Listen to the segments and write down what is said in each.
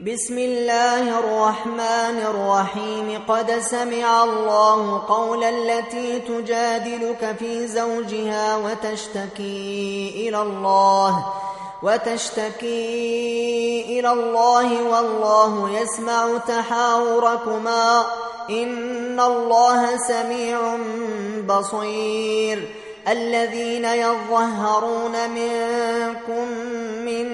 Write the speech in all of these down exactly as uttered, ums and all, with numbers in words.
بسم الله الرحمن الرحيم. قد سمع الله قول التي تجادلك في زوجها وتشتكي إلى الله وتشتكي إلى الله والله يسمع تحاوركما إن الله سميع بصير. الذين يظهرون منكم من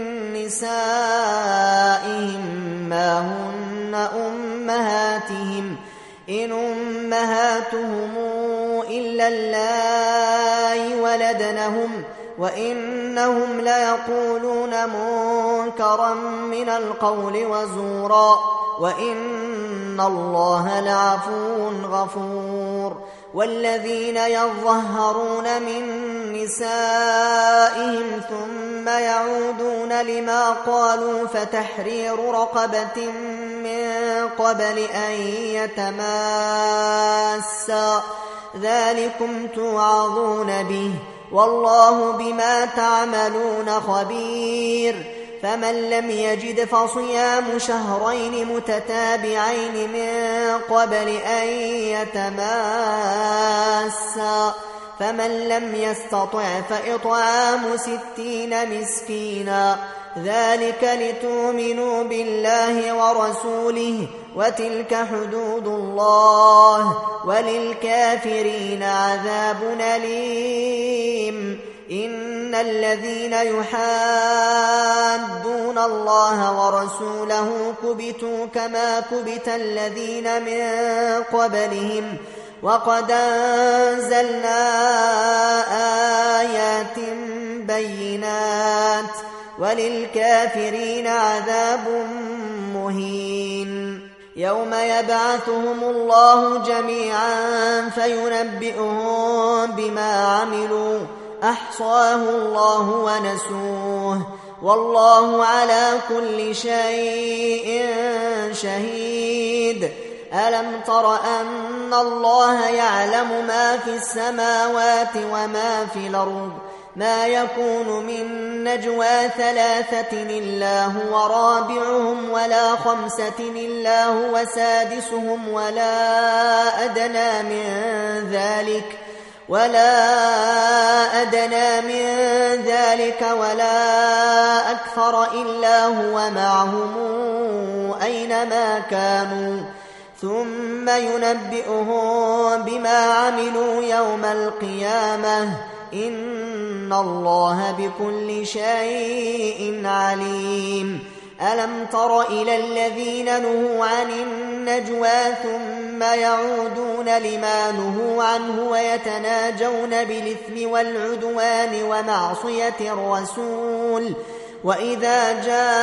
نسائهم ما هن أمهاتهم إن أمهاتهم إلا اللائي ولدنهم وإنهم ليقولون منكرا من القول وزورا وإن الله لعفو غفور. والذين يظهرون من نسائهم ثم يعودون لما قالوا فتحرير رقبة من قبل أن يتماسا ذلكم توعظون به والله بما تعملون خبير. فمن لم يجد فصيام شهرين متتابعين من قبل أن يتماسا فمن لم يستطع فإطعام ستين مسكينا ذلك لتؤمنوا بالله ورسوله وتلك حدود الله وللكافرين عذاب أليم. إن الذين يحادون الله ورسوله كبتوا كما كبت الذين من قبلهم وقد أنزلنا آيات بينات وللكافرين عذاب مهين. يوم يبعثهم الله جميعا فينبئهم بما عملوا أحصاه الله ونسوه والله على كل شيء شهيد. ألم تر أن الله يعلم ما في السماوات وما في الأرض ما يكون من نجوى ثلاثة إلا هو رابعهم ولا خمسة إلا هو سادسهم ولا أدنى من ذلك ولا أدنى من ذلك ولا أكثر إلا هو معهم أينما كانوا ثم ينبئهم بما عملوا يوم القيامة إن الله بكل شيء عليم. ألم تر إلى الذين نهوا عن النجوى ثم يعودون لما نهوا عنه ويتناجون بالإثم والعدوان ومعصية الرسول وإذا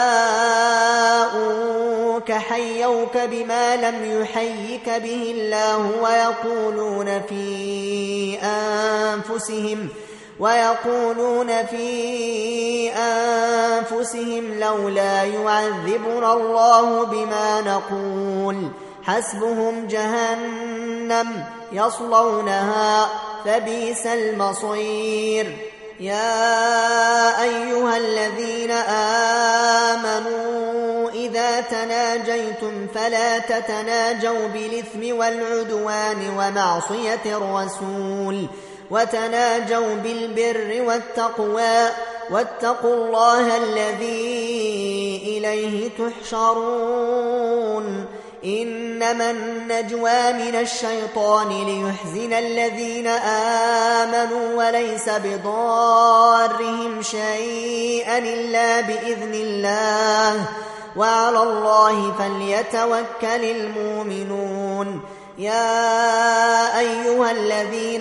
جاءوك حيوك بما لم يحيك به الله ويقولون في أنفسهم ويقولون في أنفسهم لولا يعذبنا الله بما نقول حسبهم جهنم يصلونها فبئس المصير. يا أيها الذين آمنوا إذا تناجيتم فلا تتناجوا بالإثم والعدوان ومعصية الرسول وتناجوا بالبر والتقوى واتقوا الله الذي إليه تحشرون. إنما النجوى من الشيطان ليحزن الذين آمنوا وليس بضارهم شيئا إلا بإذن الله وعلى الله فليتوكل المؤمنون. يا أيها الذين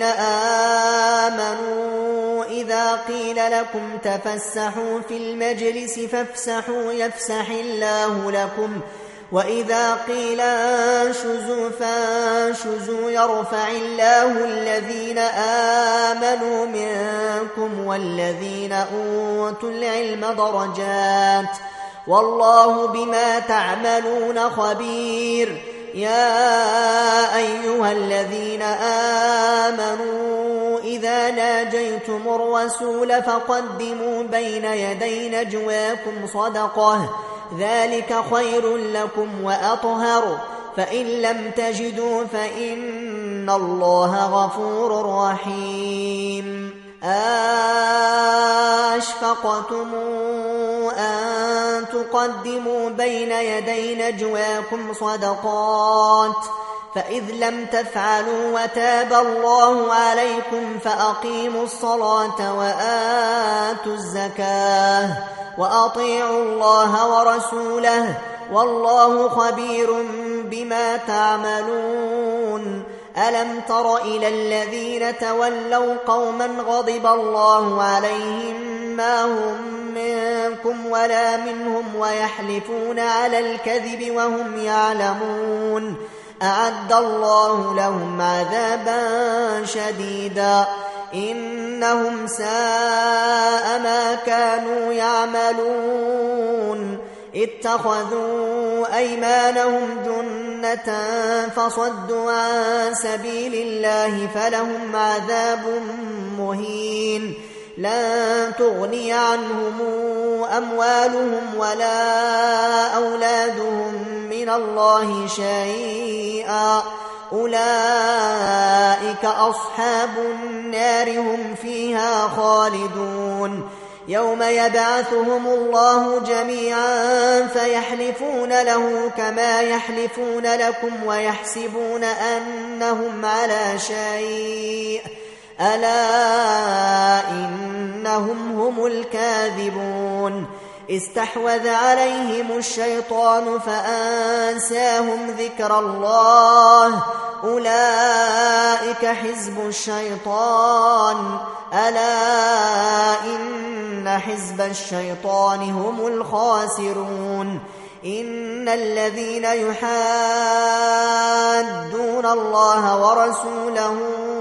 آمنوا إذا قيل لكم تفسحوا في المجلس فافسحوا يفسح الله لكم وإذا قيل انشزوا فانشزوا يرفع الله الذين آمنوا منكم والذين أوتوا العلم درجات والله بما تعملون خبير. يا أيها الذين آمنوا إذا ناجيتم الرسول فقدموا بين يدي نجواكم صدقة ذلك خير لكم وأطهر، فإن لم تجدوا فإن الله غفور رحيم. أشفقتم أن تقدموا بين يدي نجواكم صدقات، فإذ لم تفعلوا وتاب الله عليكم فأقيموا الصلاة وآتوا الزكاة وأطيعوا الله ورسوله والله خبير بما تعملون. ألم تر إلى الذين تولوا قوما غضب الله عليهم ما هم منكم ولا منهم ويحلفون على الكذب وهم يعلمون، أعد الله لهم عذابا شديدا إنهم ساء ما كانوا يعملون. اتخذوا أيمانهم جنة فصدوا عن سبيل الله فلهم عذاب مهين. لن تغني عنهم أموالهم ولا أولادهم من الله شيئا، أولئك أصحاب النار هم فيها خالدون. يوم يبعثهم الله جميعا فيحلفون له كما يحلفون لكم ويحسبون أنهم على شيء، ألا إنهم هم الكاذبون. استحوذ عليهم الشيطان فأنساهم ذكر الله، أولئك حزب الشيطان، ألا إن حزب الشيطان هم الخاسرون. إن الذين يحادون الله ورسوله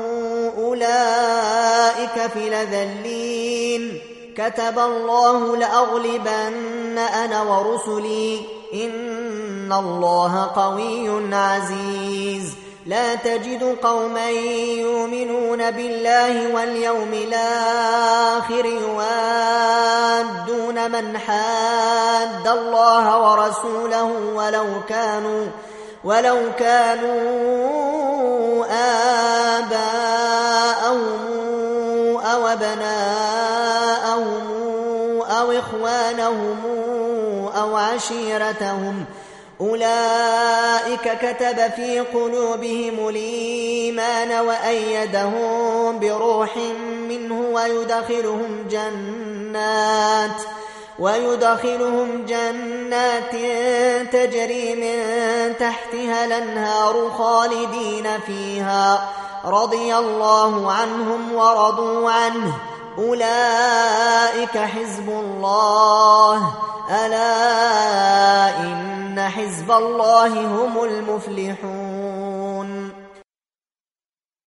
أولئك في الأذلين. كتب الله لأغلبن أنا ورسلي إن الله قوي عزيز. لا تجد قوما يؤمنون بالله واليوم الآخر يوادون من حاد الله ورسوله ولو كانوا ولو كانوا آباءهم أو أبناءهم أو إخوانهم أو عشيرتهم، أولئك كتب في قلوبهم الإيمان وأيدهم بروح منه ويدخلهم جنات ويدخلهم جنات تجري من تحتها الأنهار خالدين فيها، رضي الله عنهم ورضوا عنه، أولئك حزب الله، ألا إن حزب الله هم المفلحون.